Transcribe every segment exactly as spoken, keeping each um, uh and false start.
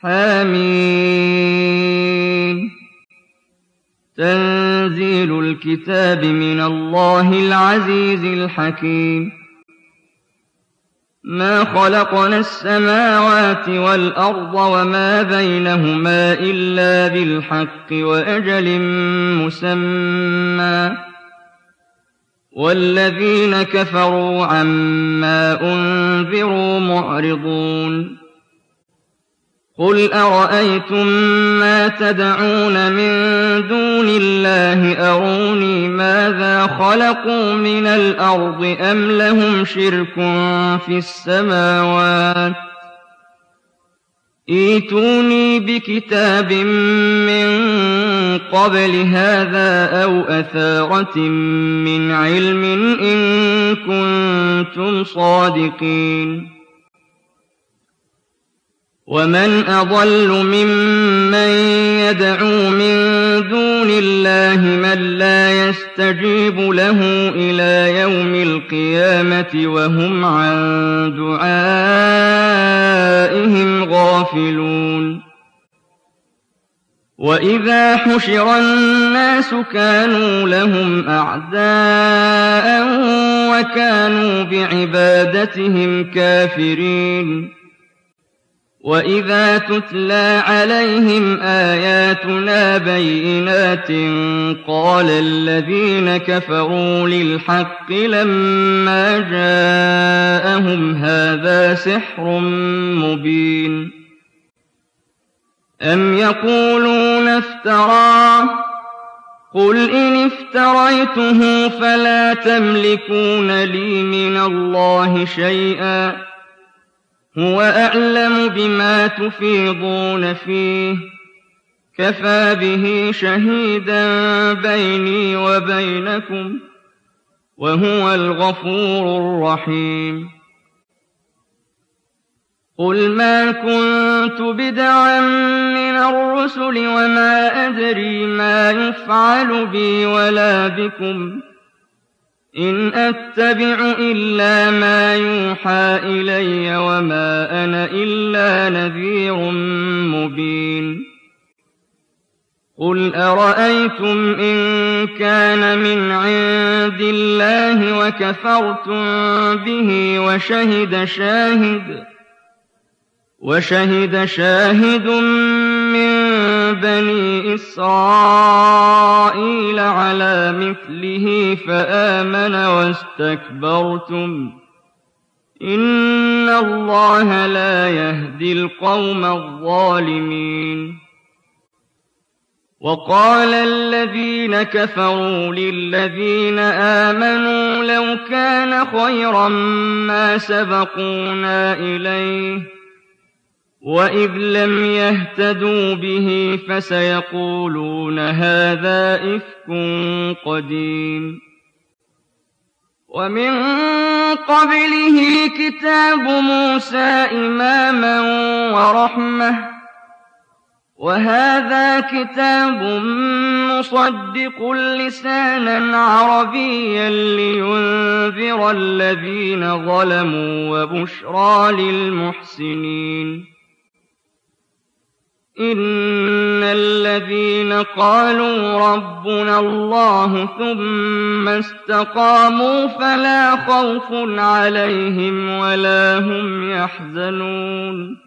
حميم تنزيل الكتاب من الله العزيز الحكيم ما خلقنا السماوات والأرض وما بينهما إلا بالحق وأجل مسمى والذين كفروا عما أنذروا معرضون قل أرأيتم ما تدعون من دون الله أروني ماذا خلقوا من الأرض أم لهم شرك في السماوات ائتوني بكتاب من قبل هذا أو أثارة من علم إن كنتم صادقين ومن أضل ممن يدعو من دون الله من لا يستجيب له إلى يوم القيامة وهم عن دعائهم غافلون وإذا حشر الناس كانوا لهم أعداء وكانوا بعبادتهم كافرين وإذا تتلى عليهم آياتنا بينات قال الذين كفروا للحق لما جاءهم هذا سحر مبين أم يقولون افتراه قل إن افتريته فلا تملكون لي من الله شيئا هو أعلم بما تفيضون فيه كفى به شهيدا بيني وبينكم وهو الغفور الرحيم قل ما كنت بدعا من الرسل وما أدري ما يفعل بي ولا بكم إن أتبع إلا ما يوحى إلي وما أنا إلا نذير مبين قل أرأيتم إن كان من عند الله وكفرتم به وشهد شاهد وشهد شاهد من بني إسرائيل على مثله فآمن واستكبرتم إن الله لا يهدي القوم الظالمين وقال الذين كفروا للذين آمنوا لو كان خيرا ما سبقونا إليه وإذ لم يهتدوا به فسيقولون هذا إفك قديم ومن قبله كتاب موسى إماما ورحمة وهذا كتاب مصدق لسانا عربيا لينذر الذين ظلموا وبشرى للمحسنين إن الذين قالوا ربنا الله ثم استقاموا فلا خوف عليهم ولا هم يحزنون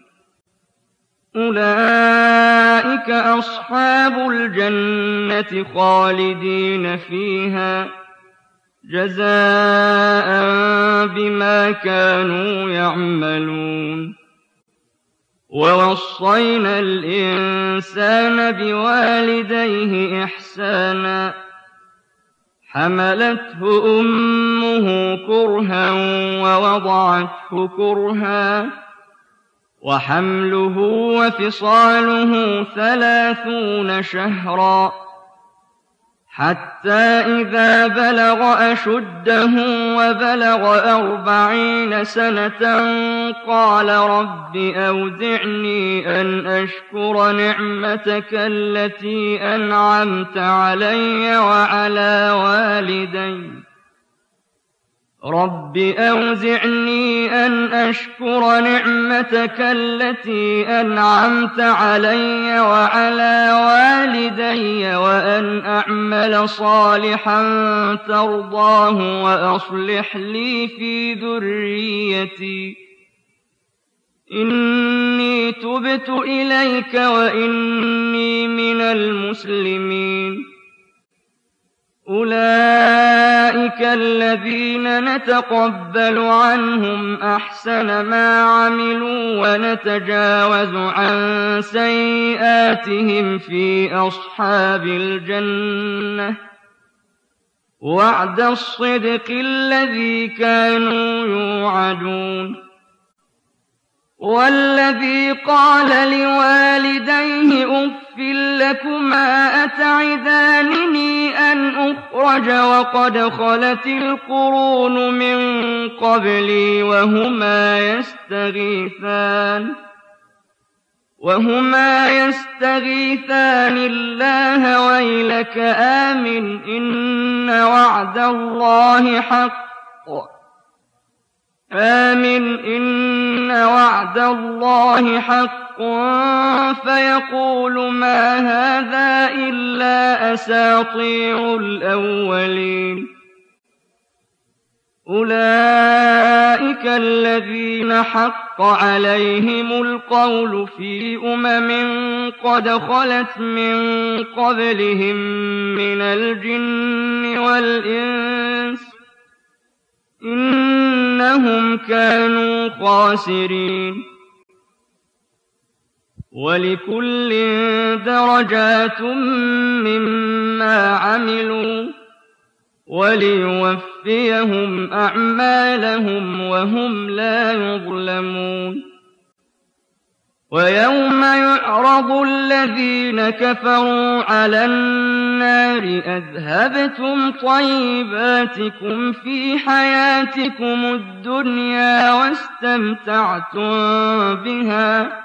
أولئك أصحاب الجنة خالدين فيها جزاء بما كانوا يعملون ووصينا الإنسان بوالديه إحسانا حملته أمه كرها ووضعته كرها وحمله وفصاله ثلاثون شهرا حتى إذا بلغ أشده وبلغ أربعين سنة قال رب أوزعني أن أشكر نعمتك التي أنعمت علي وعلى والدي رب أوزعني أن أشكر نعمتك التي أنعمت علي وعلى والدي وأن أعمل صالحا ترضاه وأصلح لي في ذريتي إني تبت إليك وإني من المسلمين. أولئك الذين نتقبل عنهم أحسن ما عملوا ونتجاوز عن سيئاتهم في أصحاب الجنة وعد الصدق الذي كانوا يوعدون. والذي قال لوالديه أف لكما أتعدانني أن أخرج وقد خلت القرون من قبلي وهما يستغيثان وهما يستغيثان الله ويلك آمن إن وعد الله حق آمن إن وعد الله حق فيقول ما هذا إلا أساطير الأولين. أولئك الذين حق عليهم القول في أمم قد خلت من قبلهم من الجن والإنس إنهم كانوا خاسرين. ولكل درجات مما عملوا وليوفيهم أعمالهم وهم لا يظلمون. ويوم يعرض الذين كفروا على النار أذهبتم طيباتكم في حياتكم الدنيا واستمتعتم بها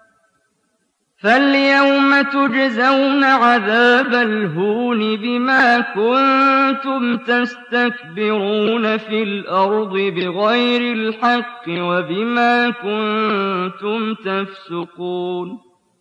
فاليوم تجزون عذاب الهون بما كنتم تستكبرون في الأرض بغير الحق وبما كنتم تفسقون.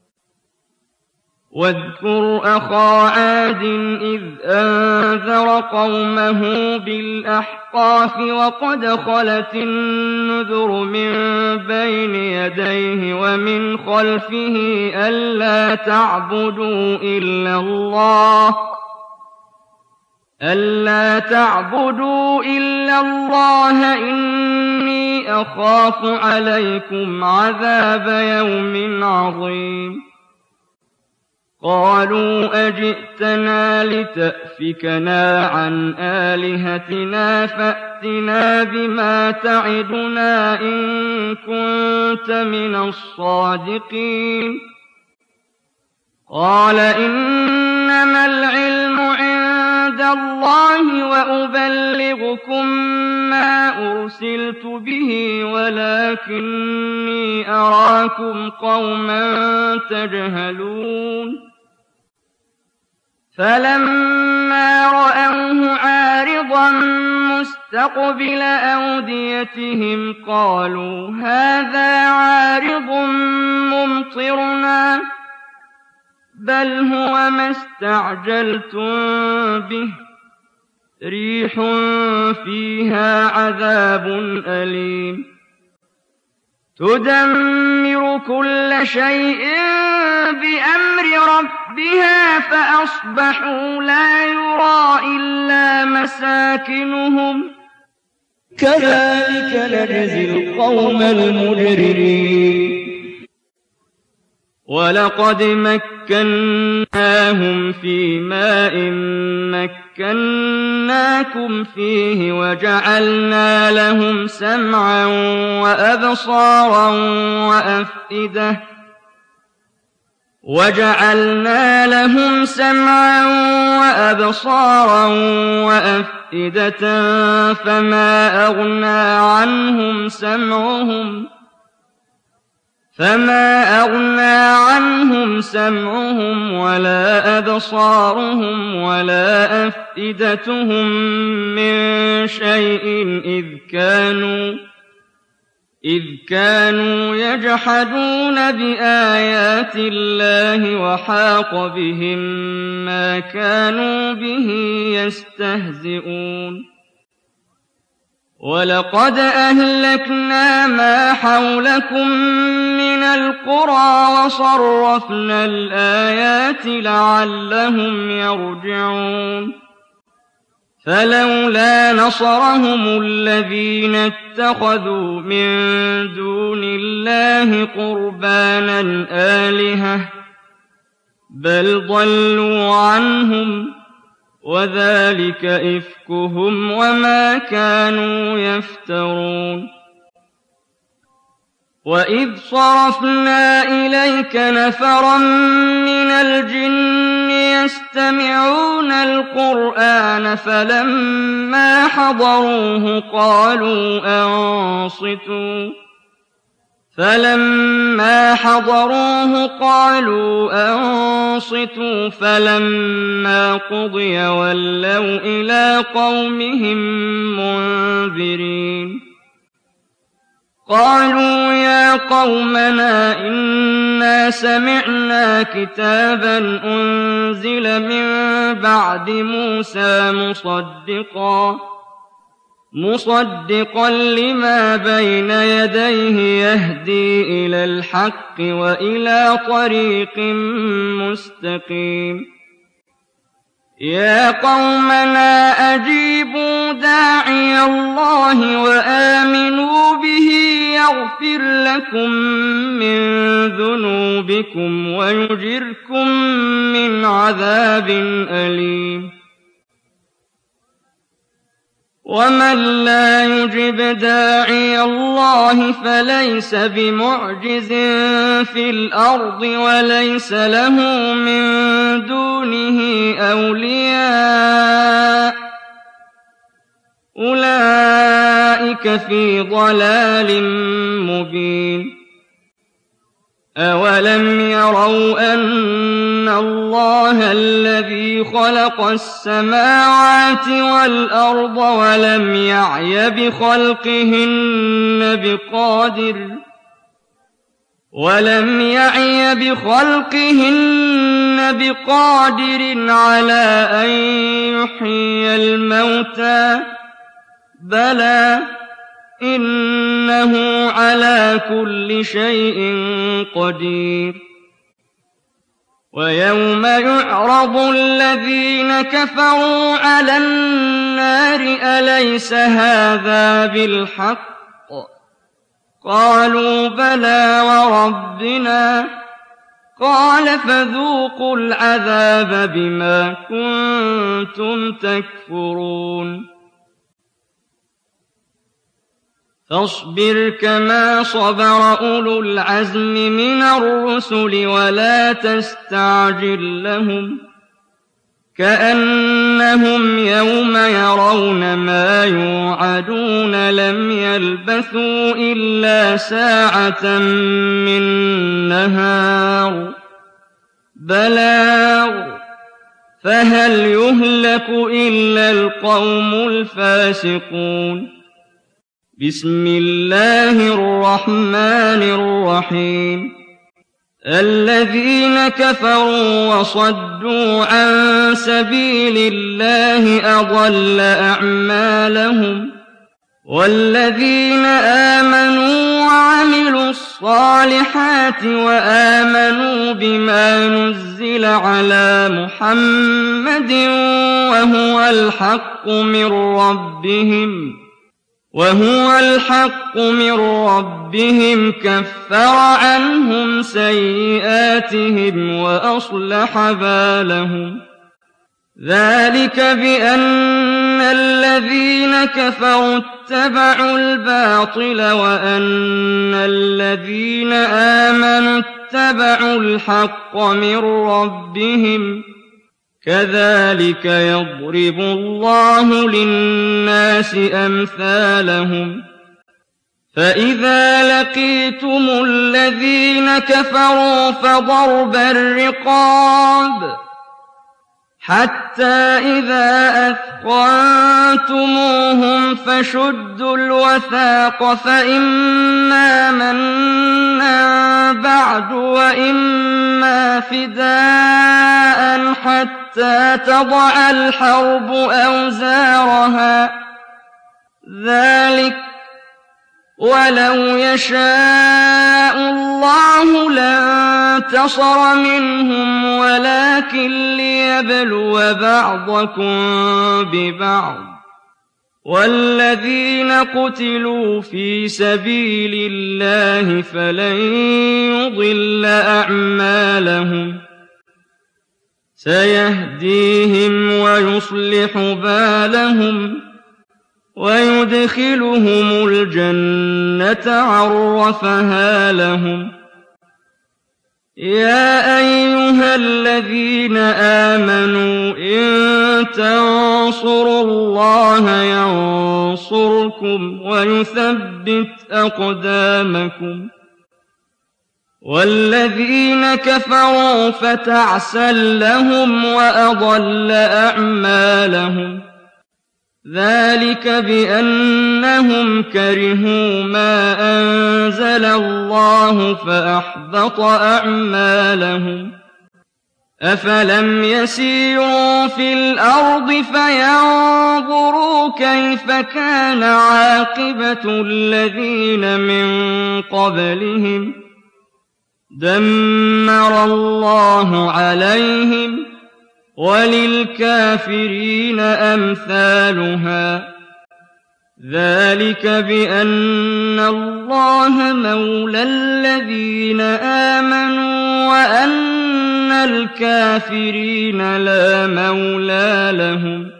واذكر أخا عاد إذ أنذر قومه بالأحقاف وقد خلت النذر من بين يديه ومن خلفه ألا تعبدوا إلا الله ألا تعبدوا إلا الله إني أخاف عليكم عذاب يوم عظيم. قالوا أجئتنا لتأفكنا عن آلهتنا فأتنا بما تعدنا إن كنت من الصادقين. قال إنما العلم عند الله وأبلغكم ما أرسلت به ولكني أراكم قوما تجهلون. فلما رأوه عارضا مستقبل أوديتهم قالوا هذا عارض ممطرنا بل هو ما استعجلتم به ريح فيها عذاب أليم تدمر كل شيء بأمر ربها فأصبحوا لا يرى إلا مساكنهم كذلك نجزي القوم المجرمين. ولقد مكناهم في ماء مكناكم فيه وجعلنا لهم سمعا وأبصارا وأفئدة وجعلنا لهم سمعا وأبصارا وأفئدة فما أغنى عنهم سمعهم فما أغنى عنهم سمعهم ولا أبصارهم ولا أفئدتهم من شيء إذ كانوا إذ كانوا يجحدون بآيات الله وحاق بهم ما كانوا به يستهزئون ولقد أهلكنا ما حولكم من القرى وصرفنا الآيات لعلهم يرجعون فلولا نصرهم الذين اتخذوا من دون الله قربانا آلهة بل ضلوا عنهم وذلك إفكهم وما كانوا يفترون وإذ صرفنا إليك نفرا من الجن يستمعون القرآن فلما حضروه قالوا أنصتوا فلما حضروه قالوا أنصتوا فلما قضي ولوا إلى قومهم منذرين قالوا يا قومنا إنا سمعنا كتابا أنزل من بعد موسى مصدقا مصدقا لما بين يديه يهدي إلى الحق وإلى طريق مستقيم يا قومنا أجيبوا داعي الله وآمنوا به يغفر لكم من ذنوبكم ويجركم من عذاب أليم ومن لا يجب داعي الله فليس بمعجز في الأرض وليس له من دونه أولياء أولئك في ضلال مبين أولم يروا أن الله الذي خلق السماوات والأرض ولم يعي بخلقهن بقادر ولم يعي بخلقهن بقادر على أن يحيي الموتى بلى إنه على كل شيء قدير ويوم يعرض الذين كفروا على النار أليس هذا بالحق قالوا بلى وربنا قال فذوقوا العذاب بما كنتم تكفرون فاصبر كما صبر أولو العزم من الرسل ولا تستعجل لهم كأنهم يوم يرون ما يوعدون لم يلبثوا إلا ساعة من نهار بلاغ فهل يهلك إلا القوم الفاسقون بسم الله الرحمن الرحيم الذين كفروا وصدوا عن سبيل الله أضل أعمالهم والذين آمنوا وعملوا الصالحات وآمنوا بما نزل على محمد وهو الحق من ربهم وهو الحق من ربهم كفر عنهم سيئاتهم وأصلح بالهم ذلك بأن الذين كفروا اتبعوا الباطل وأن الذين آمنوا اتبعوا الحق من ربهم كذلك يضرب الله للناس أمثالهم فإذا لقيتم الذين كفروا فضرب الرقاب حتى إذا أثخنتموهم فشدوا الوثاق فإما منا بعد وإما فداء حتى تضع الحرب أوزارها ذلك ولو يشاء الله لانتصر منهم ولكن ليبلو بعضكم ببعض والذين قتلوا في سبيل الله فلن يضل أعمالهم سيهديهم ويصلح بالهم ويدخلهم الجنة عرفها لهم يا أيها الذين آمنوا إن تنصروا الله ينصركم ويثبت أقدامكم والذين كفروا فتعسا لهم وأضل أعمالهم ذلك بأنهم كرهوا ما أنزل الله فأحبط أعمالهم أفلم يسيروا في الأرض فينظروا كيف كان عاقبة الذين من قبلهم دمر الله عليهم وللكافرين أمثالها ذلك بأن الله مولى الذين آمنوا وأن الكافرين لا مولى لهم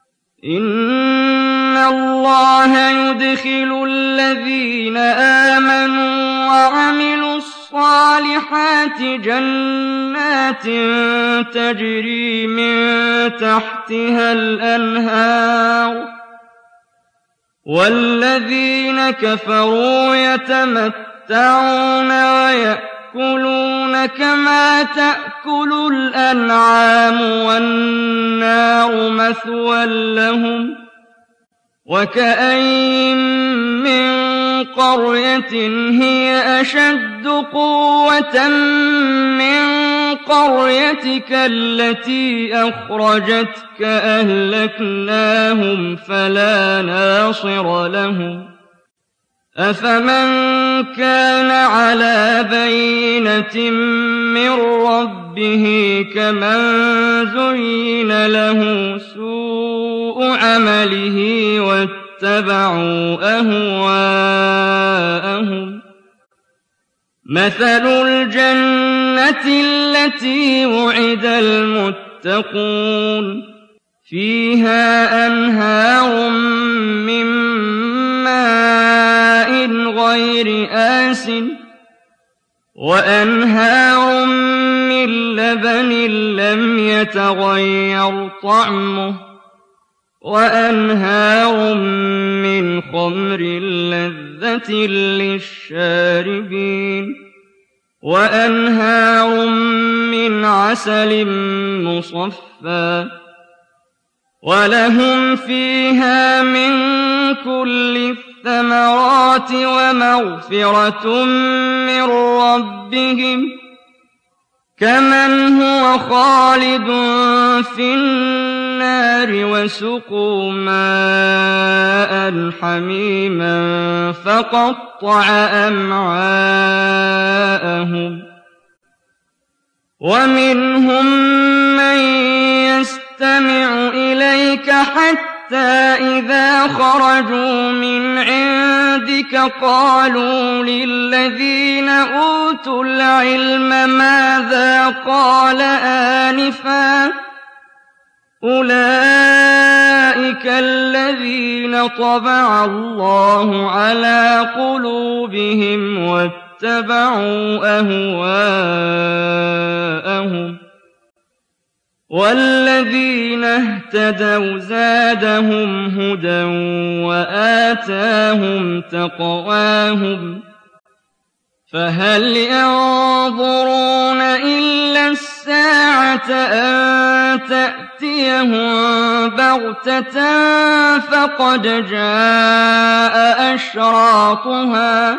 إن الله يدخل الذين آمنوا وعملوا الصالحات جنات تجري من تحتها الأنهار والذين كفروا يتمتعون ويأكلون كما تأكل الأنعام والنار مثوى لهم وكأين من قرية هي أشد قوة من قريتك التي أخرجتك أهلكناهم فلا ناصر لهم أفمن كان على بينة من ربه كمن زين له سوء عمله واتبعوا أهواءهم مثل الجنة التي وعد المتقون فيها أنهار من ماء غير آسٍ وأنهار من لبن لم يتغير طعمه وأنهار من خمر لذة للشاربين وأنهار من عسل مصفى ولهم فيها من كل الثمرات ومغفرة من ربهم كمن هو خالد في النار وسقوا ماء حميما فقطع أمعاءهم ومنهم من يستمع إليك حتى إذا خرجوا من عندك قالوا للذين أوتوا العلم ماذا قال آنفا أولئك الذين طبع الله على قلوبهم واتبعوا أهواءهم وَالَّذِينَ اهْتَدَوْا زَادَهُمْ هُدًى وَآتَاهُمْ تَقْوَاهُمْ فَهَلْ يَنظُرُونَ إِلَّا السَّاعَةَ أَن تَأْتِيَهُم بَغْتَةً فَقَدْ جَاءَ أَشْرَاطُهَا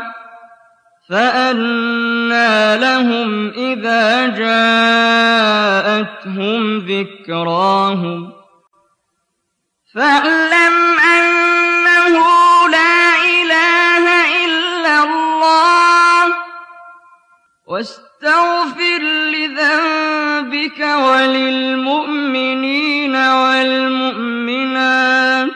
فَأَنَّىٰ لَهُمْ إِذَا جَاءَتْهُمْ ذِكْرَاهُمْ فَاعْلَمْ أَنَّهُ لَا إِلَٰهَ إِلَّا اللَّهُ وَاسْتَغْفِرْ لِذَنبِكَ وَلِلْمُؤْمِنِينَ وَالْمُؤْمِنَاتِ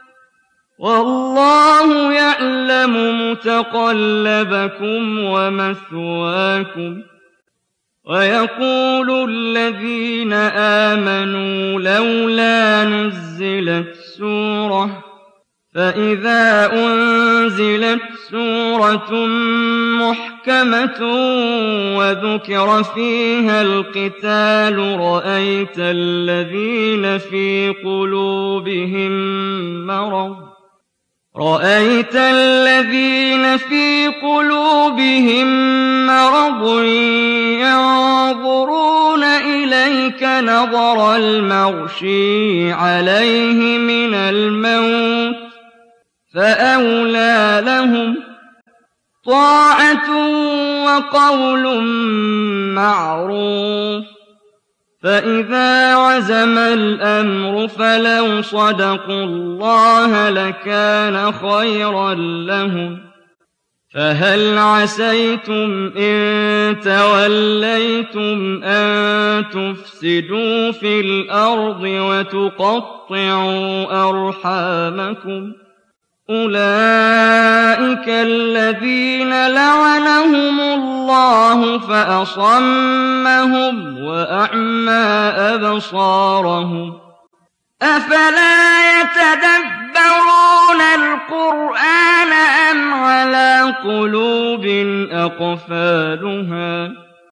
وَاللَّهُ يَعْلَمُ مُتَقَلَّبَكُمْ وَمَثْوَاكُمْ وَيَقُولُ الَّذِينَ آمَنُوا لَوْلَا نُزِّلَتْ سُورَةٌ فَإِذَا أُنزِلَتْ سُورَةٌ مُحْكَمَةٌ وَذُكِرَ فِيهَا الْقِتَالُ رَأَيْتَ الَّذِينَ فِي قُلُوبِهِم مَّرَضٌ رَأَيْتَ الَّذِينَ فِي قُلُوبِهِم مَّرَضٌ يَنظُرُونَ إِلَيْكَ نَظَرَ الْمَغْشِيِّ عَلَيْهِ مِنَ الْمَوْتِ فَأَوْلَىٰ لَهُمْ طَاعَةٌ وَقَوْلٌ مَّعْرُوفٌ فَإِذَا عَزَمَ الْأَمْرُ فَلَوْ صَدَقُوا اللَّهَ لَكَانَ خَيْرًا لَّهُمْ فَهَلْ عَسَيْتُمْ إِن تَوَلَّيْتُمْ أَن تُفْسِدُوا فِي الْأَرْضِ وَتُقَطِّعُوا أَرْحَامَكُمْ أُولَٰئِكَ الَّذِينَ لَعَنَهُمُ اللَّهُ فَأَصَمَّهُمْ وَأَعْمَىٰ أَبْصَارَهُمْ أَفَلَا يَتَدَبَّرُونَ الْقُرْآنَ أَمْ عَلَىٰ قُلُوبٍ أَقْفَالُهَا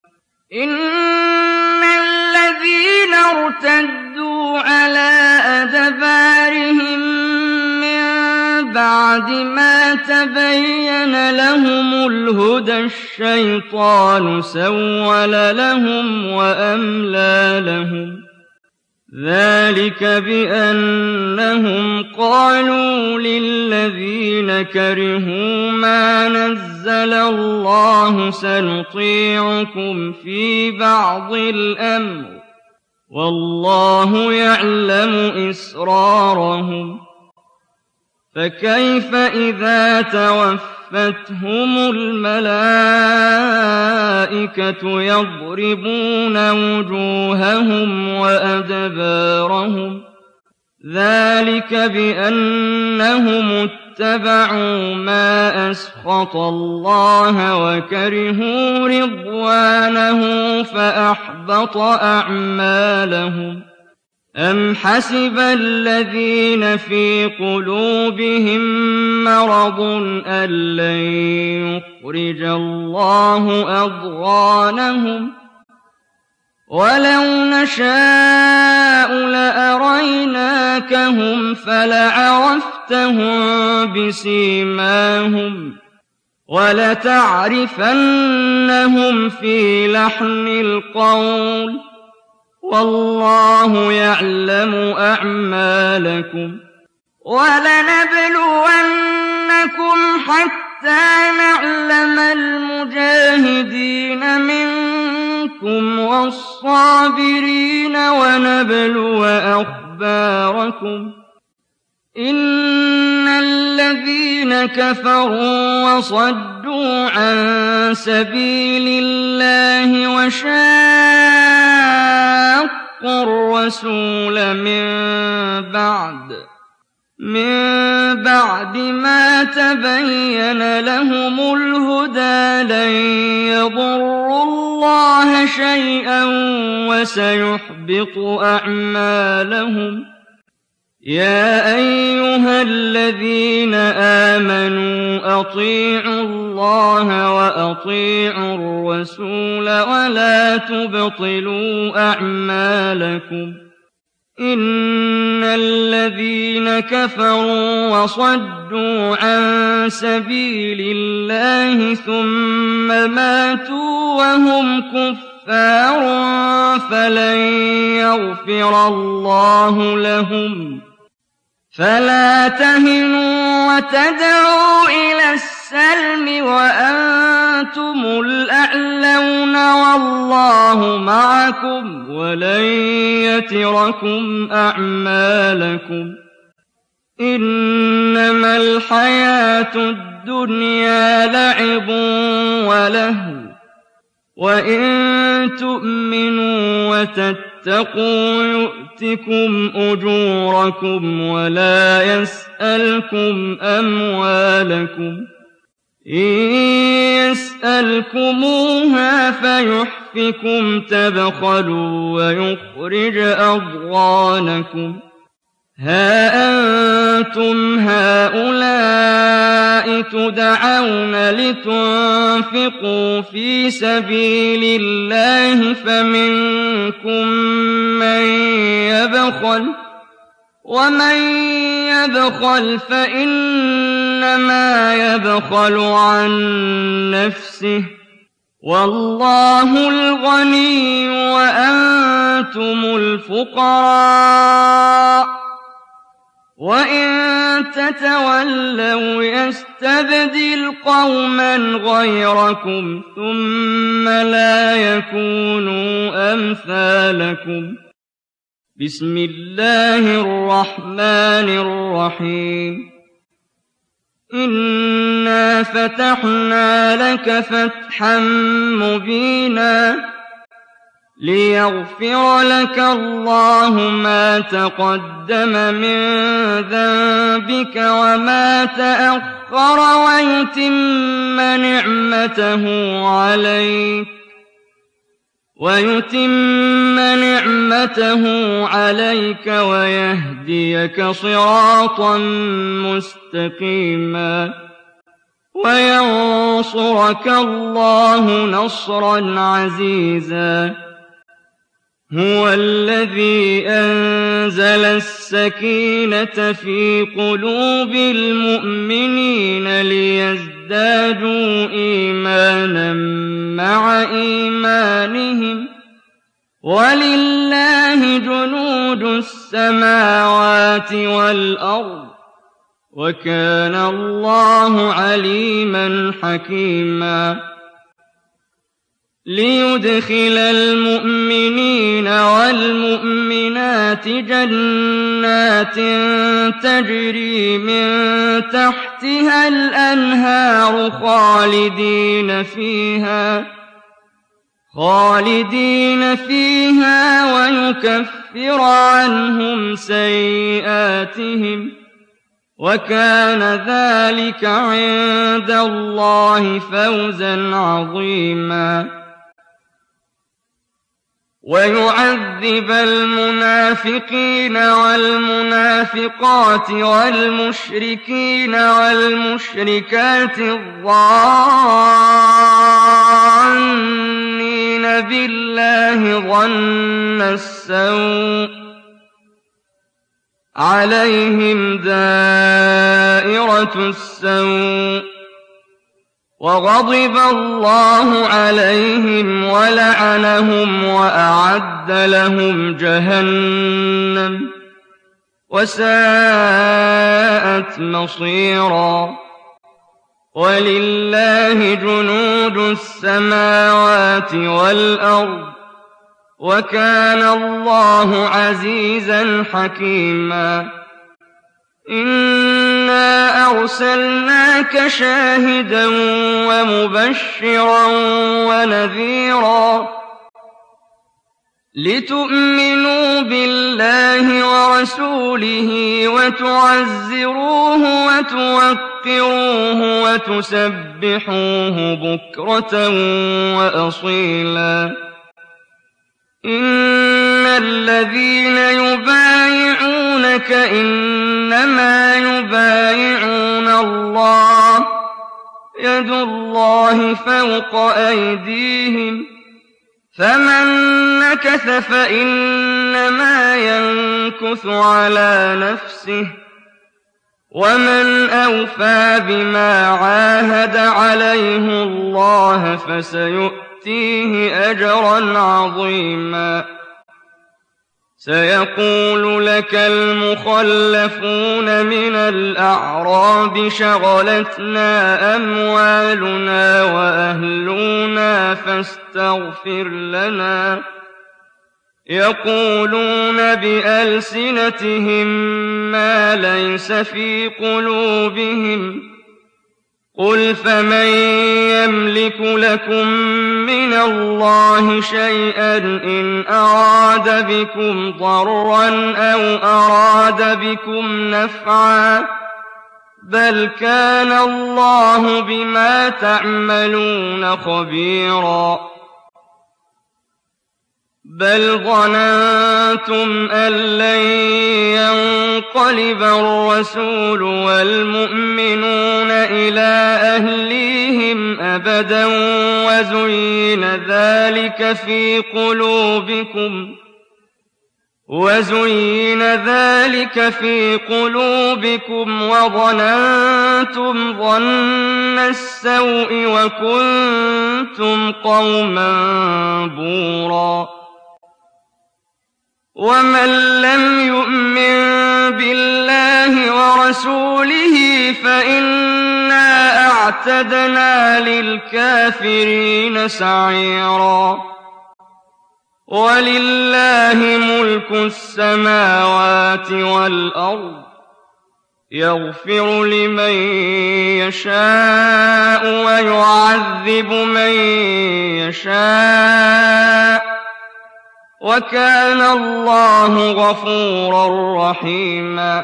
إِنَّ الَّذِينَ ارْتَدُّوا عَلَىٰ أَدْبَارِهِم بَعْدِ مَا تَبَيَّنَ لَهُمُ الْهُدَى الشَّيْطَانُ سَوَّلَ لَهُمْ وَأَمْلَىٰ لَهُمْ ذَٰلِكَ بِأَنَّهُمْ قَالُوا لِلَّذِينَ كَرِهُوا مَا نَزَّلَ اللَّهُ سَنُطِيعُكُمْ فِي بَعْضِ الْأَمْرِ وَاللَّهُ يَعْلَمُ إِسْرَارَهُمْ فَكَيْفَ إِذَا تَوَفَّتْهُمُ الْمَلَائِكَةُ يَضْرِبُونَ وُجُوهَهُمْ وَأَدْبَارَهُمْ ذَٰلِكَ بِأَنَّهُمُ اتَّبَعُوا مَا أَسْخَطَ اللَّهَ وَكَرِهُوا رِضْوَانَهُ فَأَحْبَطَ أَعْمَالَهُمْ أَمْ حَسِبَ الَّذِينَ فِي قُلُوبِهِم مَّرَضٌ أَن لَّن يُخْرِجَ اللَّهُ أَضْغَانَهُمْ وَلَوْ نَشَاءُ لَأَرَيْنَاكَهُمْ فَلَعَرَفْتَهُم بِسِيمَاهُمْ وَلَتَعْرِفَنَّهُمْ فِي لَحْنِ الْقَوْلِ وَاللَّهُ يَعْلَمُ أَعْمَالَكُمْ وَلَنَبْلُوَنَّكُمْ حَتَّىٰ نَعْلَمَ الْمُجَاهِدِينَ مِنكُمْ وَالصَّابِرِينَ وَنَبْلُوَ أَخْبَارَكُمْ إِنَّ الَّذِينَ كَفَرُوا وَصَدُّوا عَن سَبِيلِ اللَّهِ وَشَاقُّوا الرَّسُولَ مِن بَعْدِ مِن بَعْدِ مَا تَبَيَّنَ لَهُمُ الْهُدَىٰ لَن يَضُرُّوا اللَّهَ شَيْئًا وَسَيُحْبِطُ أَعْمَالَهُمْ يَا أَيُّهَا الَّذِينَ آمَنُوا أَطِيعُوا اللَّهَ وَأَطِيعُوا الرَّسُولَ وَلَا تُبْطِلُوا أَعْمَالَكُمْ إِنَّ الَّذِينَ كَفَرُوا وَصَدُّوا عَن سَبِيلِ اللَّهِ ثُمَّ مَاتُوا وَهُمْ كُفَّارٌ فَلَن يَغْفِرَ اللَّهُ لَهُمْ فَلَا تَهِنُوا وَتَدْعُوا إِلَى السَّلْمِ وَأَنتُمُ الْأَعْلَوْنَ وَاللَّهُ مَعَكُمْ وَلَن يَتِرَكُمْ أَعْمَالَكُمْ إِنَّمَا الْحَيَاةُ الدُّنْيَا لَعِبٌ وَلَهْوٌ وَإِن تُؤْمِنُوا وَتَتَّقُوا يُؤْتِكُمْ أُجُورَكُمْ وَلَا يَسْأَلْكُمْ أَمْوَالَكُمْ إِن يَسْأَلْكُمُوهَا فَيُحْفِكُمْ تَبْخَلُوا وَيُخْرِجْ أَضْغَانَكُمْ هَا أَنتُمْ هَٰؤُلَاءِ تُدْعَوْنَ لِتُنفِقُوا فِي سَبِيلِ اللَّهِ فَمِنكُم مَّن يَبْخَلُ ۖ وَمَن يَبْخَلْ فَإِنَّمَا يَبْخَلُ عَن نَّفْسِهِ ۚ وَاللَّهُ الْغَنِيُّ وَأَنتُمُ الْفُقَرَاءُ ۚ وَإِن تَتَوَلَّوْا يَسْتَبْدِلْ قَوْمًا غَيْرَكُمْ ثُمَّ لَا يَكُونُوا أَمْثَالَكُم بسم الله الرحمن الرحيم إِنَّا فَتَحْنَا لَكَ فَتْحًا مُّبِينًا لِيَغْفِرَ لَكَ اللَّهُ مَا تَقَدَّمَ مِن ذَنبِكَ وَمَا تَأَخَّرَ وَيُتِمَّ نِعْمَتَهُ عَلَيْكَ وَيُتِمَّ نِعْمَتَهُ عَلَيْكَ وَيَهْدِيَكَ صِرَاطًا مُّسْتَقِيمًا وَيَنصُرَكَ اللَّهُ نَصْرًا عَزِيزًا هُوَ الَّذِي أَنزَلَ السَّكِينَةَ فِي قُلُوبِ الْمُؤْمِنِينَ لِيَزْدَادُوا إِيمَانًا مَّعَ إِيمَانِهِمْ ۗ وَلِلَّهِ جُنُودُ السَّمَاوَاتِ وَالْأَرْضِ ۚ وَكَانَ اللَّهُ عَلِيمًا حَكِيمًا لِيُدْخِلَ الْمُؤْمِنِينَ وَالْمُؤْمِنَاتِ جَنَّاتٍ تَجْرِي مِن تَحْتِهَا الْأَنْهَارُ خَالِدِينَ فِيهَا خَالِدِينَ فِيهَا وَيُكَفِّرَ عَنْهُمْ سَيِّئَاتِهِمْ ۚ وَكَانَ ذَٰلِكَ عِندَ اللَّهِ فَوْزًا عَظِيمًا وَيُعَذِّبَ الْمُنَافِقِينَ وَالْمُنَافِقَاتِ وَالْمُشْرِكِينَ وَالْمُشْرِكَاتِ الظَّانِّينَ بِاللَّهِ ظَنَّ السَّوْءِ عَلَيْهِمْ دَائِرَةُ السَّوْءِ ۖ وَغَضِبَ اللَّهُ عَلَيْهِمْ وَلَعَنَهُمْ وَأَعَدَّ لَهُمْ جَهَنَّمَ ۖ وَسَاءَتْ مَصِيرًا وَلِلَّهِ جُنُودُ السَّمَاوَاتِ وَالْأَرْضِ ۚ وَكَانَ اللَّهُ عَزِيزًا حَكِيمًا إِنَّا أَرْسَلْنَاكَ شَاهِدًا وَمُبَشِّرًا وَنَذِيرًا لِتُؤْمِنُوا بِاللَّهِ وَرَسُولِهِ وَتُعَزِّرُوهُ وَتُوَقِّرُوهُ وَتُسَبِّحُوهُ بُكْرَةً وَأَصِيلًا إِنَّ الَّذِينَ يُبَايِعُونَكَ أُولَٰئِكَ إِنَّمَا يُبَايِعُونَ اللَّهَ يَدُ اللَّهِ فَوْقَ أَيْدِيهِمْ ۚ فَمَن نَّكَثَ فَإِنَّمَا يَنكُثُ عَلَىٰ نَفْسِهِ ۖ وَمَنْ أَوْفَىٰ بِمَا عَاهَدَ عَلَيْهِ اللَّهَ فَسَيُؤْتِيهِ أَجْرًا عَظِيمًا. سَيَقُولُ لَكَ الْمُخَلَّفُونَ مِنَ الْأَعْرَابِ شَغَلَتْنَا أَمْوَالُنَا وَأَهْلُونَا فَاسْتَغْفِرْ لَنَا ۚ يَقُولُونَ بِأَلْسِنَتِهِم مَّا لَيْسَ فِي قُلُوبِهِمْ ۚ قُلْ فَمَن يَمْلِكُ لَكُم مِّنَ اللَّهِ شَيْئًا إِنْ أَرَادَ بِكُمْ ضَرًّا أَوْ أَرَادَ بِكُمْ نَفْعًا ۚ بَلْ كَانَ اللَّهُ بِمَا تَعْمَلُونَ خَبِيرًا. بَلْ ظَنَنتُمْ أَن لَّن يَنقَلِبَ الرَّسُولُ وَالْمُؤْمِنُونَ إِلَىٰ أَهْلِيهِمْ أَبَدًا وَزُيِّنَ ذَٰلِكَ فِي قُلُوبِكُمْ وَزُيِّنَ ذَٰلِكَ فِي قُلُوبِكُمْ وَظَنَنتُمْ ظَنَّ السَّوْءِ وَكُنتُمْ قَوْمًا بُورًا. وَمَن لَّمْ يُؤْمِن بِاللَّهِ وَرَسُولِهِ فَإِنَّا أَعْتَدْنَا لِلْكَافِرِينَ سَعِيرًا. وَلِلَّهِ مُلْكُ السَّمَاوَاتِ وَالْأَرْضِ ۚ يَغْفِرُ لِمَن يَشَاءُ وَيُعَذِّبُ مَن يَشَاءُ ۚ وَكَانَ اللَّهُ غَفُورًا رَّحِيمًا.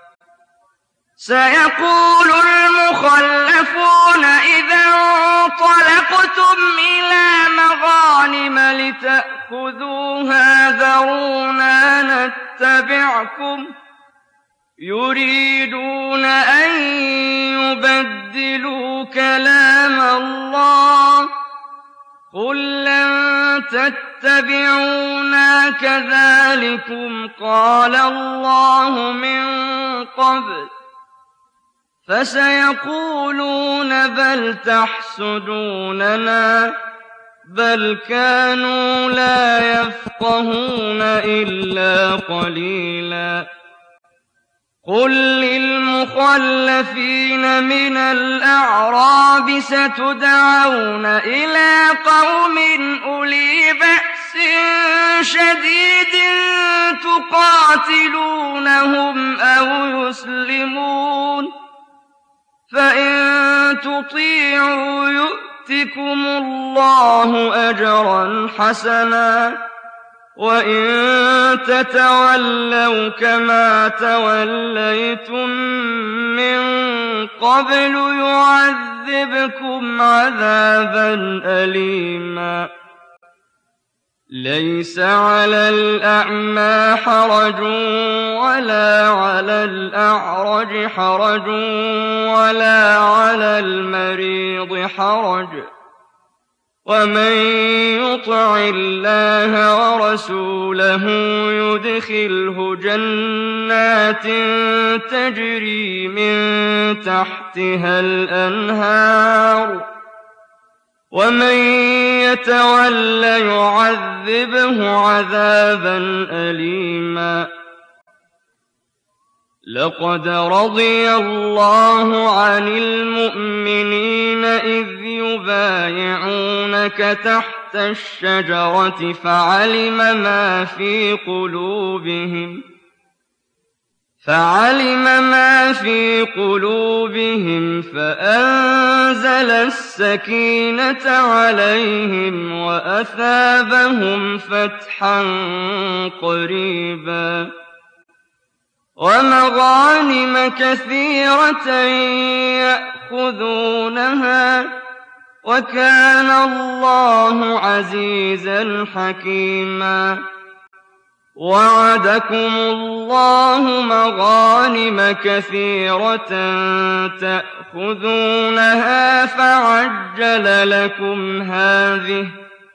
سَيَقُولُ الْمُخَلَّفُونَ إِذَا انطَلَقْتُمْ إِلَىٰ مَغَانِمَ لِتَأْخُذُوهَا ذَرُونَا نَتَّبِعْكُمْ ۖ يُرِيدُونَ أَن يُبَدِّلُوا كَلَامَ اللَّهِ ۚ قُل لَّن تَتَّبِعُونَا كَذَٰلِكُمْ قَالَ اللَّهُ مِن قَبْلُ ۖ فَسَيَقُولُونَ بَلْ تَحْسُدُونَنَا ۚ بَلْ كَانُوا لَا يَفْقَهُونَ إِلَّا قَلِيلًا. قُل لِّلْمُخَلَّفِينَ مِنَ الْأَعْرَابِ سَتُدْعَوْنَ إِلَىٰ قَوْمٍ أُولِي بَأْسٍ شَدِيدٍ تُقَاتِلُونَهُمْ أَوْ يُسْلِمُونَ ۖ فَإِن تُطِيعُوا يُؤْتِكُمُ اللَّهُ أَجْرًا حَسَنًا ۖ وَإِن تَتَوَلَّوْا كَمَا تَوَلَّيْتُم مِّن قَبْلُ يُعَذِّبْكُمْ عَذَابًا أَلِيمًا. لَيْسَ عَلَى الْأَعْمَىٰ حَرَجٌ وَلَا عَلَى الْأَعْرَجِ حَرَجٌ وَلَا عَلَى الْمَرِيضِ حَرَجٌ ۗ وَمَن يُطِعِ اللَّهَ وَرَسُولَهُ يُدْخِلْهُ جَنَّاتٍ تَجْرِي مِن تَحْتِهَا الْأَنْهَارُ ۖ وَمَن يَتَوَلَّ يُعَذِّبْهُ عَذَابًا أَلِيمًا. لَقَدْ رَضِيَ اللَّهُ عَنِ الْمُؤْمِنِينَ إِذْ يُبَايِعُونَكَ تَحْتَ الشَّجَرَةِ فَعَلِمَ مَا فِي قُلُوبِهِمْ فَعَلِمَ مَا فِي قُلُوبِهِمْ فَأَنزَلَ السَّكِينَةَ عَلَيْهِمْ وَأَثَابَهُمْ فَتْحًا قَرِيبًا وَمَغَانِمَ كَثِيرَةً يَأْخُذُونَهَا ۗ وَكَانَ اللَّهُ عَزِيزًا حَكِيمًا. وعدكم الله مغانم كثيرة تأخذونها فعجل لكم هذه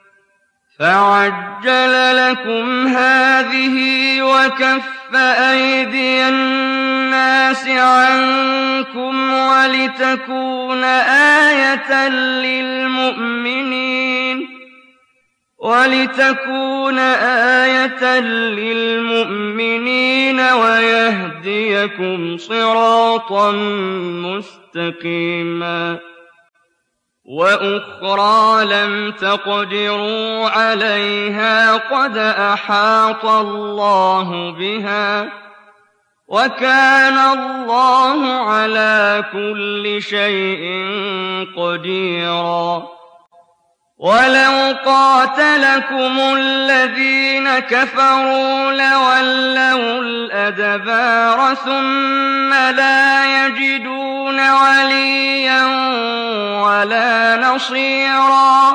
فعجل لكم هذه وكف أيدي الناس عنكم ولتكون آية للمؤمنين ولتكون آية للمؤمنين ويهديكم صراطا مستقيما وأخرى لم تقدروا عليها قد أحاط الله بها وكان الله على كل شيء قديرا ولو قاتلكم الذين كفروا لولوا الأدبار ثم لا يجدون وليا ولا نصيرا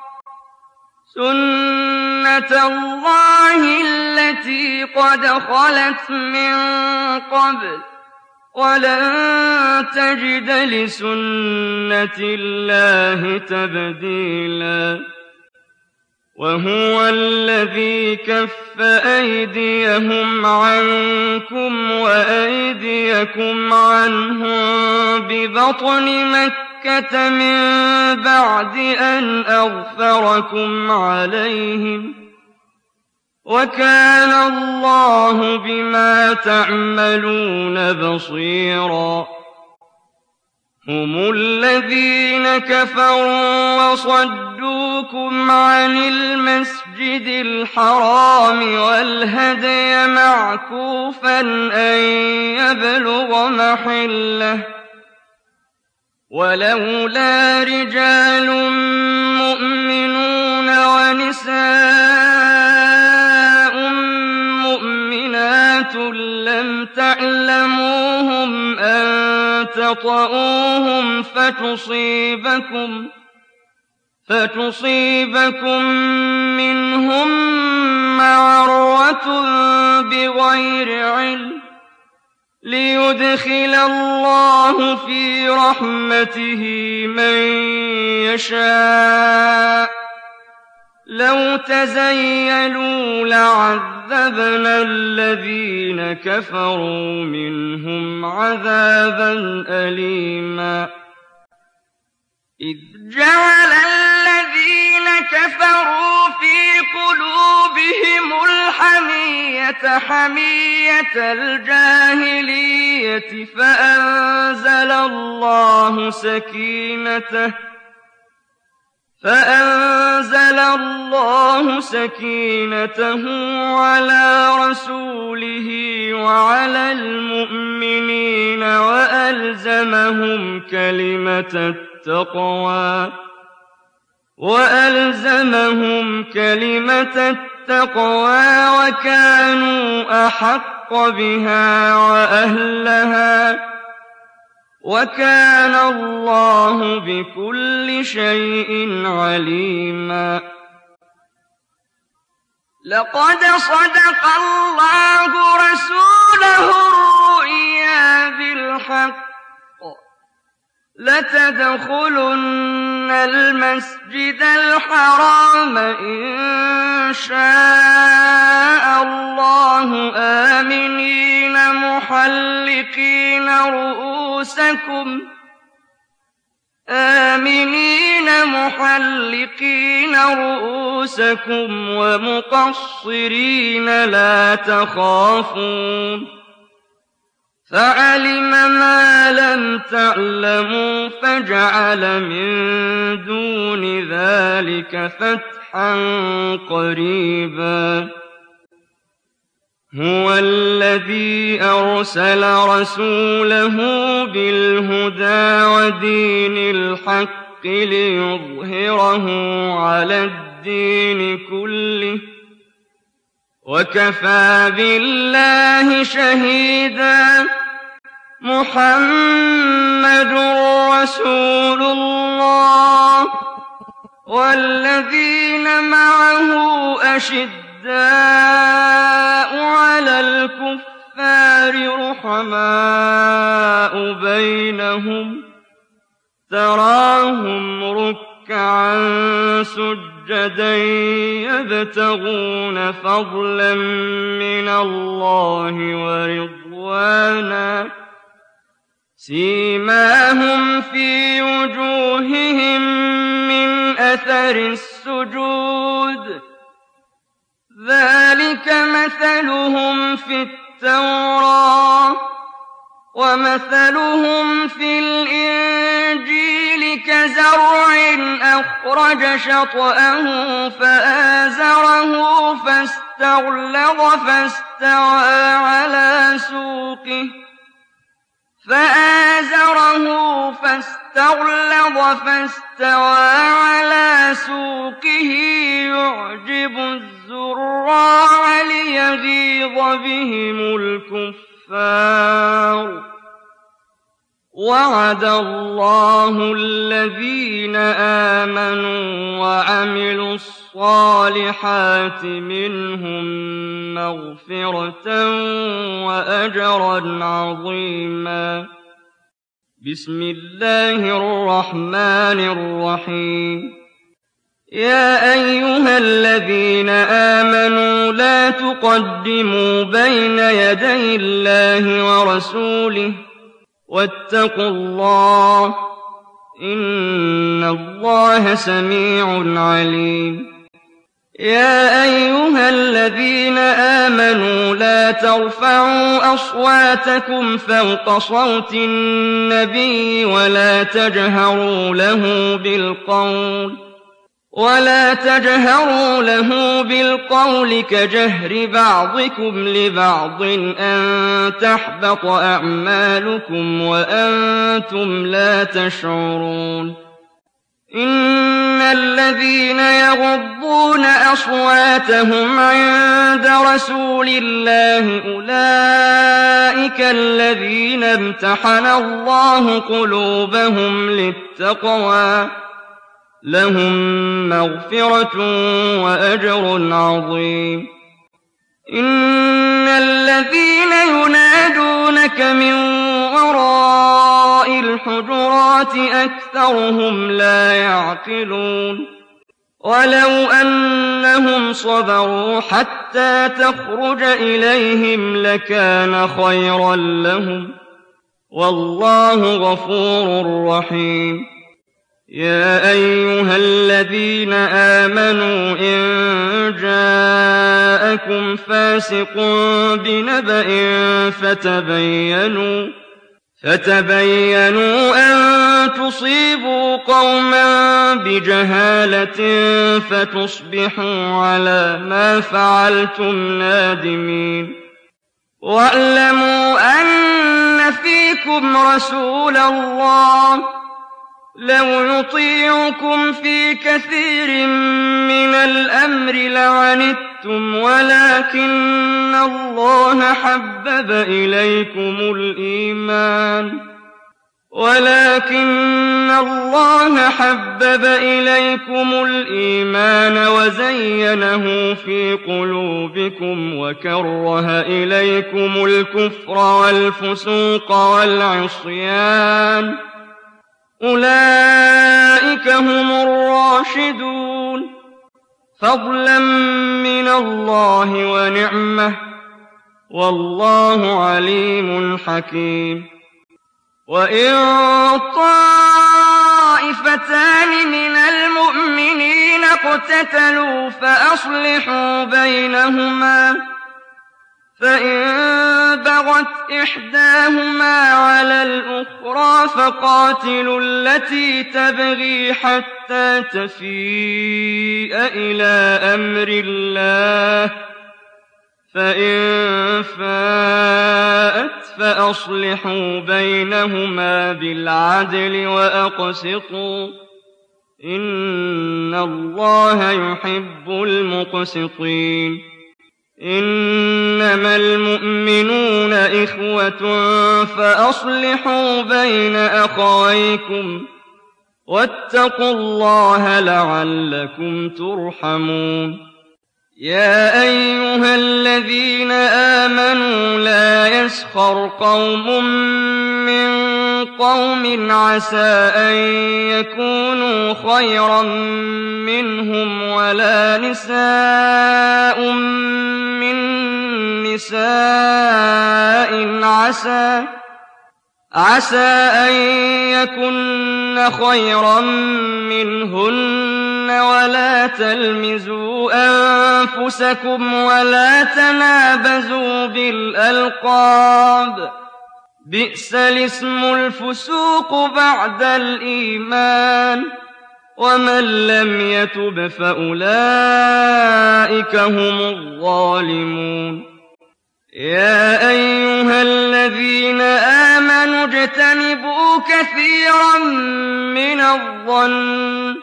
سنة الله التي قد خلت من قبل ولن تجد لسنة الله تبديلا وهو الذي كف أيديهم عنكم وأيديكم عنهم ببطن مكة من بعد أن أغفركم عليهم وكان الله بما تعملون بصيرا هم الذين كفروا وصدوكم عن المسجد الحرام والهدي معكوفا أن يبلغ محله ولولا رجال مؤمنون ونساء مؤمنات لم تعلموهم أن تطؤوهم فتصيبكم فتصيبكم منهم معرة بغير علم ليدخل الله في رحمته من يشاء لو تزيلوا لعذبنا الذين كفروا منهم عذابا أليما إذ جعل الذين كفروا في قلوبهم الحمية حمية الجاهلية فأنزل الله سكينته فأنزل الله سكينته على رسوله وعلى المؤمنين وألزمهم كلمة التقوى وألزمهم كلمة التقوى وكانوا أحق بها وأهلها وكان الله بكل شيء عليما لقد صدق الله رسوله الرؤيا بالحق لتدخلن المسجد الحرام إن شاء الله آمنين محلقين رؤوسكم آمنين محلقين رؤوسكم ومقصرين لا تخافون فعلم ما لم تعلموا فجعل من دون ذلك فتحا قريبا هو الذي أرسل رسوله بالهدى ودين الحق ليظهره على الدين كله وكفى بالله شهيدا محمد رسول الله والذين معه أشداء الكفار رحماء بينهم تراهم ركعا سجدا يبتغون فضلا من الله ورضوانا سيماهم في وجوههم من أثر السجود ذلك مثلهم في التوراة ومثلهم في الإنجيل كزرع أخرج شطأه فآزره فاستغلظ فاستوى على سوقه فآزره فاستغلظ فاستوى على سوقه يعجب الزراع ليغيظ بهم الكفار وعد الله الذين آمنوا وعملوا الصالحات منهم مغفرة وأجرا عظيما. بسم الله الرحمن الرحيم. يا أيها الذين آمنوا لا تقدموا بين يدي الله ورسوله واتقوا الله إن الله سميع عليم. يا أيها الذين آمنوا لا ترفعوا أصواتكم فوق صوت النبي ولا تجهروا له بالقول ولا تجهروا له بالقول كجهر بعضكم لبعض أن تحبط أعمالكم وأنتم لا تشعرون. إن الذين يغضون أصواتهم عند رسول الله أولئك الذين امتحن الله قلوبهم للتقوى لهم مغفرة وأجر عظيم. إن الذين ينادونك من وراء الحجرات أكثرهم لا يعقلون. ولو أنهم صبروا حتى تخرج إليهم لكان خيرا لهم والله غفور رحيم. يا أيها الذين آمنوا إن جاءكم فاسق بنبأ فتبينوا فتبينوا أن تصيبوا قوما بجهالة فتصبحوا على ما فعلتم نادمين. واعلموا أن فيكم رسول الله لو يطيعكم في كثير من الأمر لعنتم ولكن الله حبب إليكم الإيمان ولكن الله حبب إليكم الإيمان وزينه في قلوبكم وكره إليكم الكفر والفسوق والعصيان أولئك هم الراشدون فضلا من الله ونعمة والله عليم حكيم. وإن طائفتان من المؤمنين اقتتلوا فأصلحوا بينهما فإن بغت إحداهما على الأخرى فقاتلوا التي تبغي حتى تفيء إلى أمر الله فإن فاءت فأصلحوا بينهما بالعدل وأقسطوا إن الله يحب المقسطين. إنما المؤمنون إخوة فأصلحوا بين أخويكم واتقوا الله لعلكم ترحمون. يَا أَيُّهَا الَّذِينَ آمَنُوا لَا يَسْخَرْ قَوْمٌ مِّن قَوْمٍ عَسَىٰ أَن يَكُونُوا خَيْرًا مِّنْهُمْ وَلَا نِسَاءٌ مِّن نِّسَاءٍ عَسَىٰ أَن يَكُنَّ خَيْرًا مِّنْهُنَّ وَلَا تَلْمِزُوا أَنفُسَكُمْ وَلَا تَنَابَزُوا بِالْأَلْقَابِ ۖ بِئْسَ الاسم الفسوق بعد الإيمان ومن لم يتب فأولئك هم الظالمون. يا أيها الذين آمنوا اجتنبوا كثيرا من الظن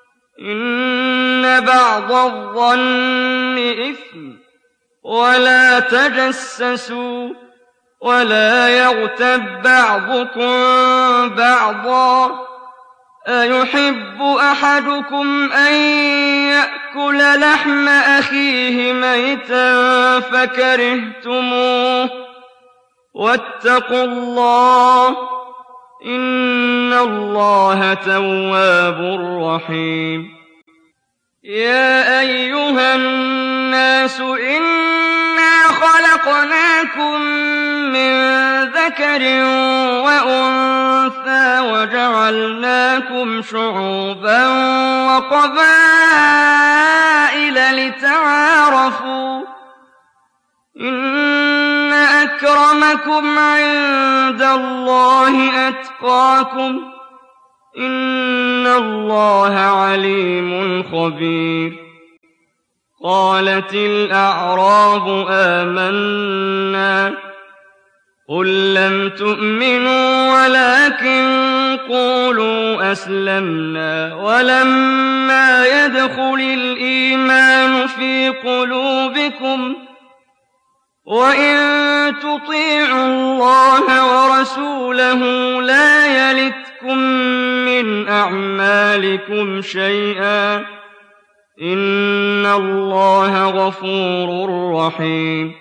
إن بعض الظن إثم ولا تجسسوا ولا يغتب بعضكم بعضا أيحب أحدكم أن يأكل لحم أخيه ميتا فكرهتموه واتقوا الله إن الله تواب رحيم. يا أيها الناس إنا خلقناكم من ذكر وأنثى وجعلناكم شعوبا وقبائل لتعارفوا إن أكرمكم عند الله أتقاكم إن الله عليم خبير. قالت الأعراب آمنا قل لم تؤمنوا ولكن قولوا أسلمنا ولما يدخل الإيمان في قلوبكم وإن تطيعوا الله ورسوله لا يلتكم من أعمالكم شيئا إن الله غفور رحيم.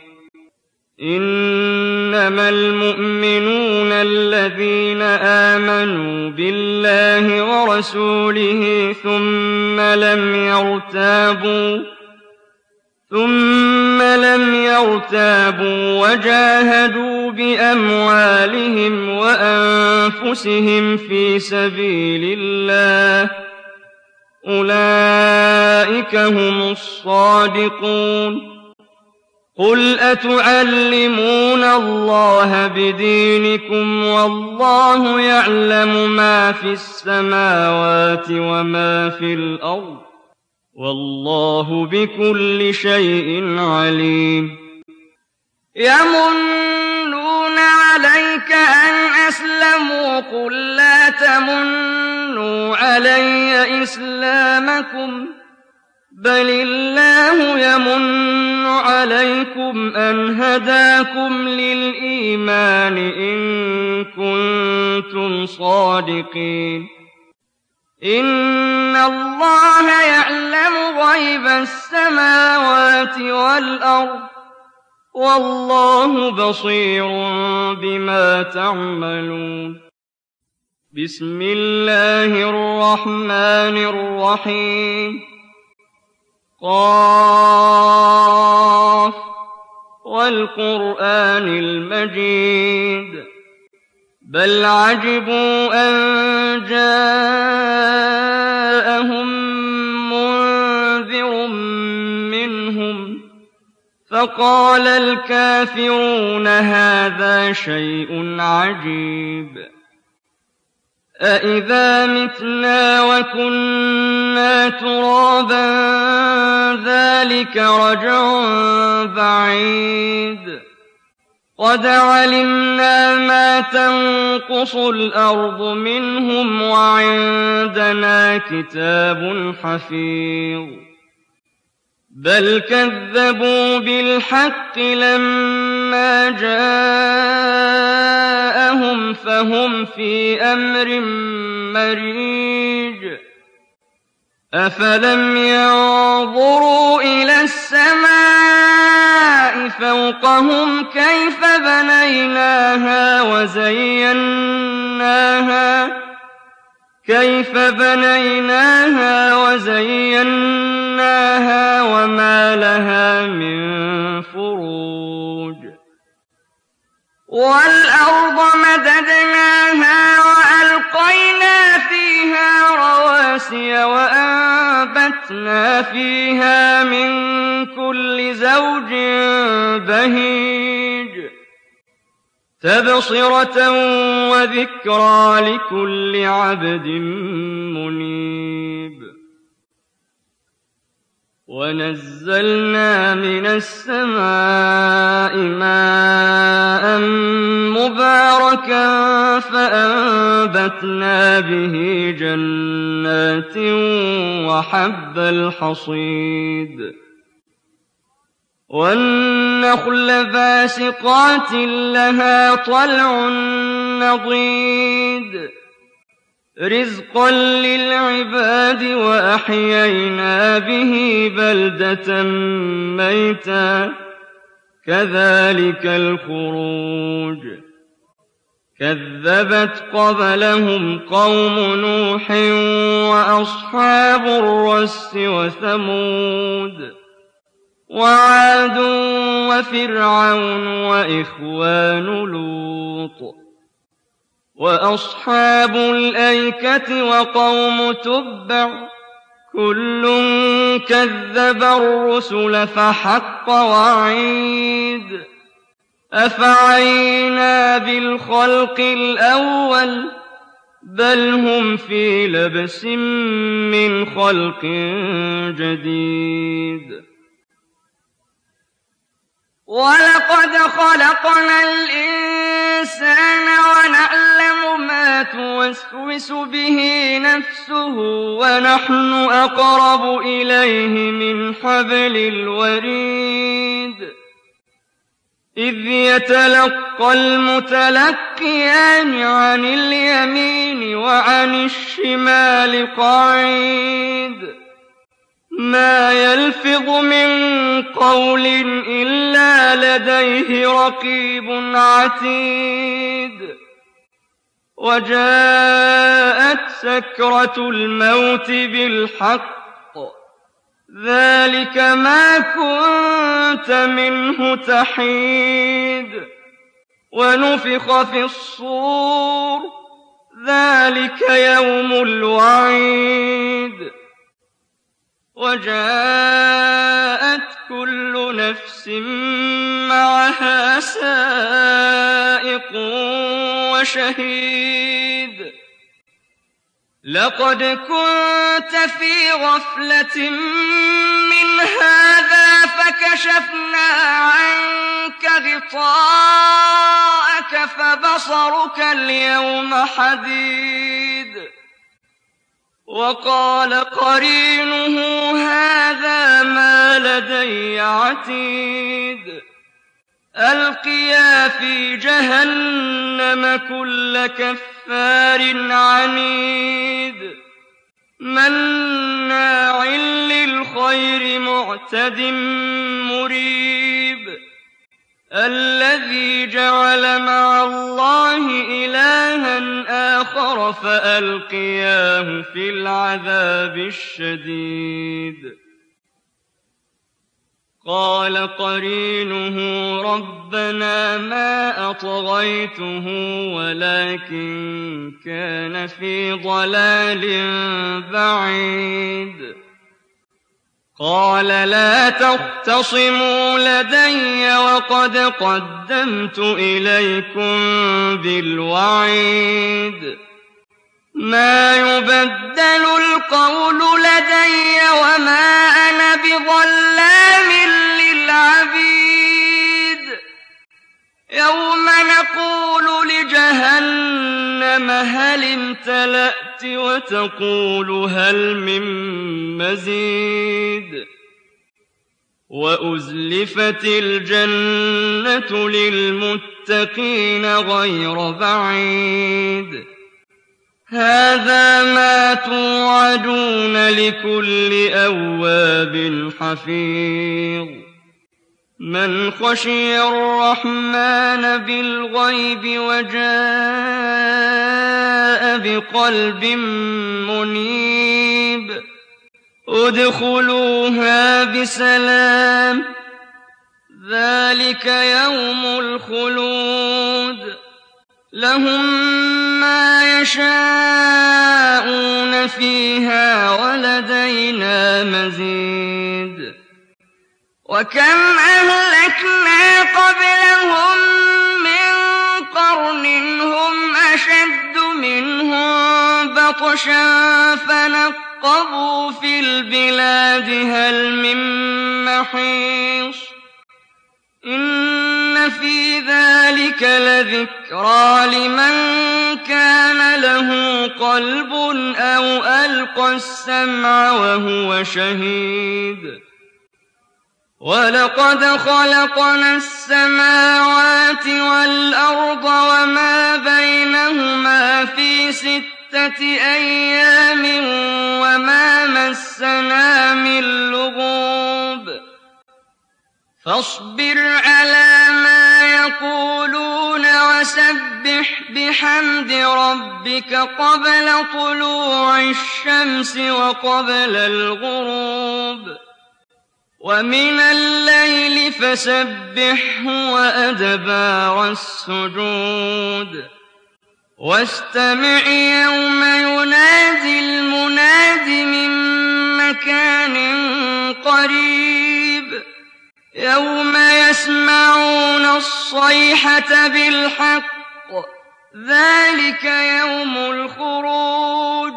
إنما المؤمنون الذين آمنوا بالله ورسوله ثم لم يرتابوا ثم لم يرتابوا وجاهدوا بأموالهم وأنفسهم في سبيل الله أولئك هم الصادقون. قل أتعلمون الله بدينكم والله يعلم ما في السماوات وما في الأرض والله بكل شيء عليم. يمنون عليك أن أسلموا قل لا تمنوا علي إسلامكم بل الله يمن عليكم أن هداكم للإيمان إن كنتم صادقين. إن الله يعلم غيب السماوات والأرض والله بصير بما تعملون. بسم الله الرحمن الرحيم. قاف والقرآن المجيد بل عجبوا أن جاءهم منذر منهم فقال الكافرون هذا شيء عجيب أإذا متنا وكنا ترابا ذلك رجع بعيد قد علمنا ما تنقص الأرض منهم وعندنا كتاب حفيظ بل كذبوا بالحق لما جاءهم فهم في أمر مريج أفلم ينظروا إلى السماء فوقهم كيف بنيناها وزيناها كيف بنيناها وزيناها وما لها من فروج والأرض مددناها وألقينا فيها رواسي وأنبتنا فيها من كل زوج بهيج تبصرة وذكرى لكل عبد منيب ونزلنا من السماء ماء مباركا فأنبتنا به جنات وحب الحصيد والنخل باسقات لها طلع نضيد رزقا للعباد وأحيينا به بلدة ميتا كذلك الخروج كذبت قبلهم قوم نوح وأصحاب الرس وثمود وعاد وفرعون وإخوان لوط وأصحاب الأيكة وقوم تبع كل كذب الرسل فحق وعيد أفعينا بالخلق الأول بل هم في لبس من خلق جديد ولقد خلقنا الإنسان ونعلم ما توسوس به نفسه ونحن أقرب إليه من حبل الوريد إذ يتلقى المتلقيان عن اليمين وعن الشمال قعيد ما يلفظ من قول إلا لديه رقيب عتيد وجاءت سكرة الموت بالحق ذلك ما كنت منه تحيد ونفخ في الصور ذلك يوم الوعيد وجاءت كل نفس معها سائق وشهيد لقد كنت في غفلة من هذا فكشفنا عنك غطاءك فبصرك اليوم حديد وقال قرينه هذا ما لدي عتيد ألقيا في جهنم كل كفار عنيد مناع للخير معتد مريب الذي جعل مع الله إلها آخر فألقياه في العذاب الشديد قال قرينه ربنا ما أطغيته ولكن كان في ضلال بعيد قال لا تختصموا لدي وقد قدمت إليكم بالوعيد ما يبدل القول لدي وما أنا بظلام للعبيد يوم نقول لجهنم هل امتلأت وتقول هل من مزيد وأزلفت الجنة للمتقين غير بعيد هَٰذَا مَا تُوعَدُونَ لِكُلِّ أَوَّابٍ حَفِيظٍ مَّنْ خَشِيَ الرَّحْمَٰنَ بِالْغَيْبِ وَجَاءَ بِقَلْبٍ مُّنِيبٍ ادْخُلُوهَا بِسَلَامٍ ذَٰلِكَ يَوْمُ الْخُلُودِ لَهُم مَّا يَشَاءُونَ فِيهَا وَلَدَيْنَا مَزِيدٌ وَكَمْ أَهْلَكْنَا قَبْلَهُم مِّن قَرْنٍ هُمْ أَشَدُّ مِنْهُم بَطْشًا فَنَقَّبُوا فِي الْبِلَادِ هَلْ مِن مَّحِيصٍ إِنَّ فِي ذَٰلِكَ لَذِكْرَىٰ لِمَن كَانَ لَهُ قَلْبٌ أَوْ أَلْقَى السَّمْعَ وَهُوَ شَهِيدٌ وَلَقَدْ خَلَقْنَا السَّمَاوَاتِ وَالْأَرْضَ وَمَا بَيْنَهُمَا فِي سِتَّةِ أَيَّامٍ وَمَا مَسَّنَا مِن لُّغُوبٍ فاصبر على ما يقولون وسبح بحمد ربك قبل طلوع الشمس وقبل الغروب ومن الليل فسبحه وأدبار السجود واستمع يوم ينادي المناد من مكان قريب يوم يسمعون الصيحة بالحق ذلك يوم الخروج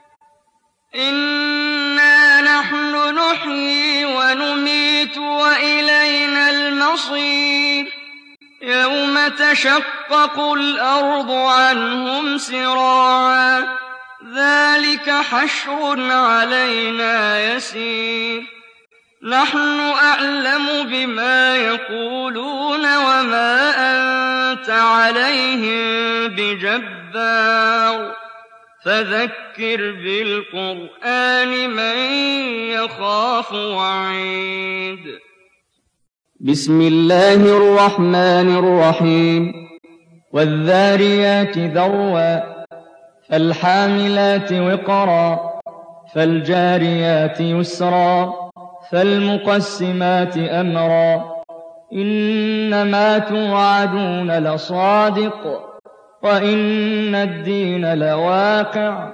إنا نحن نحيي ونميت وإلينا المصير يوم تشقق الأرض عنهم سراعا ذلك حشر علينا يسير نحن أعلم بما يقولون وما أنت عليهم بجبار فذكر بالقرآن من يخاف وعيد. بسم الله الرحمن الرحيم. والذاريات ذروا فالحاملات وقرا فالجاريات يسرا فالمقسمات أمرا إنما توعدون لصادق وإن الدين لواقع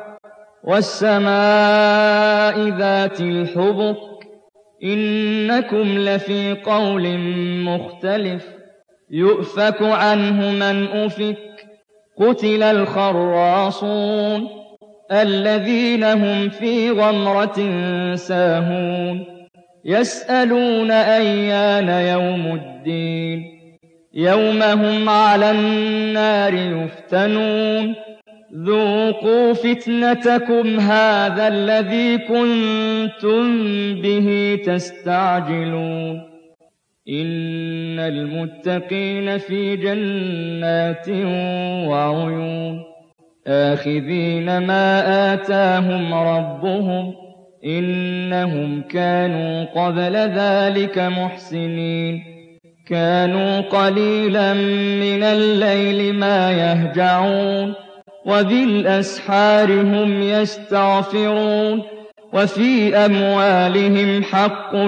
والسماء ذات الحبك إنكم لفي قول مختلف يؤفك عنه من أفك قتل الخراصون الذين هم في غمرة ساهون يسألون أيان يوم الدين يوم هم على النار يفتنون ذوقوا فتنتكم هذا الذي كنتم به تستعجلون إن المتقين في جنات وعيون آخذين ما آتاهم ربهم إنهم كانوا قبل ذلك محسنين كانوا قليلا من الليل ما يهجعون وبالأسحار هم يستغفرون وفي أموالهم حق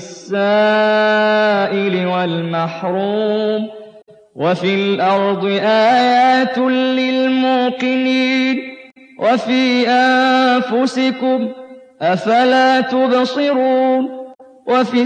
للسائل والمحروم وفي الأرض آيات للموقنين وفي أنفسكم أفلا تبصرون وفي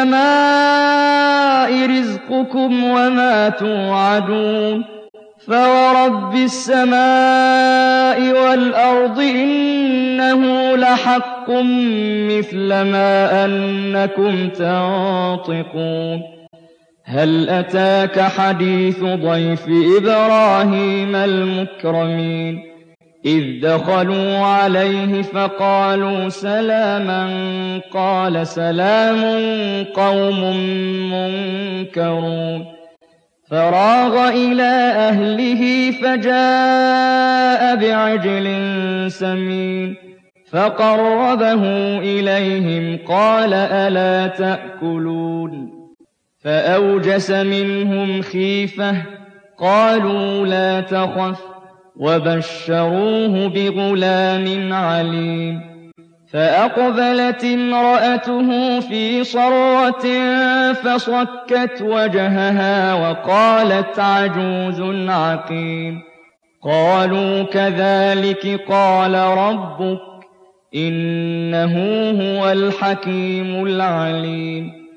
السماء رزقكم وما توعدون فورب السماء والأرض إنه لحق مثل ما أنكم تنطقون هل أتاك حديث ضيف إبراهيم المكرمين إذ دخلوا عليه فقالوا سلاما قال سلام قوم منكرون فراغ إلى أهله فجاء بعجل سمين فقربه إليهم قال ألا تأكلون فأوجس منهم خيفة قالوا لا تخف وبشروه بغلام عليم فأقبلت امرأته في صرة فصكت وجهها وقالت عجوز عقيم قالوا كذلك قال ربك إنه هو الحكيم العليم